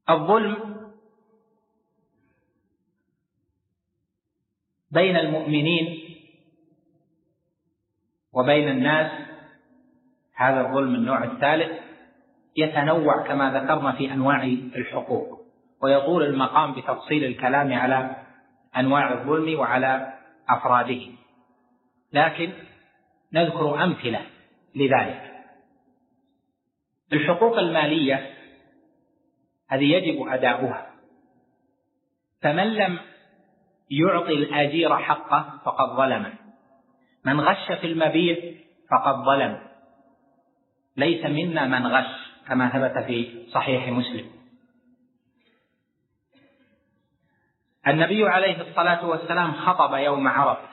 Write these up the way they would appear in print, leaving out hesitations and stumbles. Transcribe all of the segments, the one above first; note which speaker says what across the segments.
Speaker 1: الظلم بين المؤمنين وبين الناس، هذا الظلم النوع الثالث، يتنوع كما ذكرنا في أنواع الحقوق، ويطول المقام بتفصيل الكلام على أنواع الظلم وعلى أفراده، لكن نذكر أمثلة لذلك. الحقوق المالية هذه يجب أداؤها، فمن لم يعطي الأجير حقه فقد ظلمه، من غش في المبيع فقد ظلم، ليس منا من غش كما ثبت في صحيح مسلم. النبي عليه الصلاة والسلام خطب يوم عرفة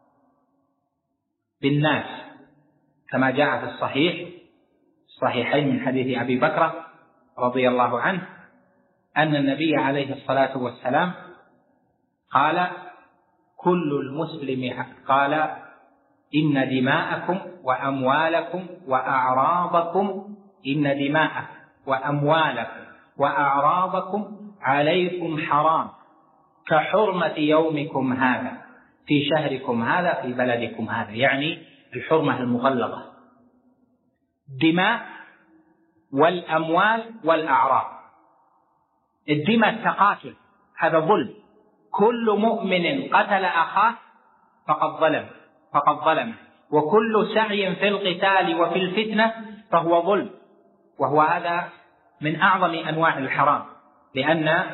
Speaker 1: بالناس كما جاء في الصحيحين من حديث أبي بكر رضي الله عنه أن النبي عليه الصلاة والسلام قال: كل المسلم، قال: إن دماءكم وأموالكم وأعراضكم، إن دماءكم وأموالكم وأعراضكم عليكم حرام كحرمة يومكم هذا في شهركم هذا في بلدكم هذا، يعني الحرمة المغلظة، الدماء والأموال والأعراض. الدماء التقاتل، هذا ظلم، كل مؤمن قتل أخاه فقد ظلم، وكل سعي في القتال وفي الفتنة فهو ظلم، وهو هذا من أعظم أنواع الحرام، لأن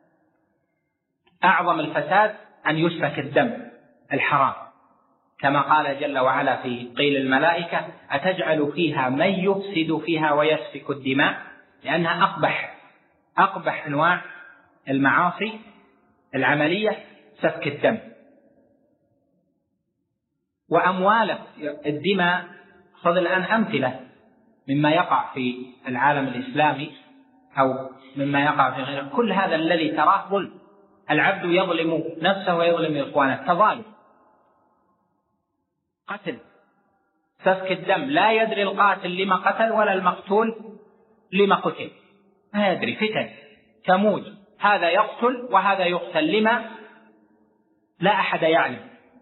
Speaker 1: أعظم الفساد أن يسفك الدم الحرام، كما قال جل وعلا في قيل الملائكة: أتجعل فيها من يفسد فيها ويسفك الدماء، لأنها أقبح أنواع المعاصي العملية سفك الدم. وأموال الدماء، خذ الآن أمثلة مما يقع في العالم الإسلامي أو مما يقع في غيره، كل هذا الذي تراه ظلم، العبد يظلم نفسه ويظلم إخوانه، تظالم، قتل، سفك الدم، لا يدري القاتل لما قتل ولا المقتول لما قتل، ما يدري، فتن تموج، هذا يقتل وهذا يقتل، لما؟ لا أحد يعلم،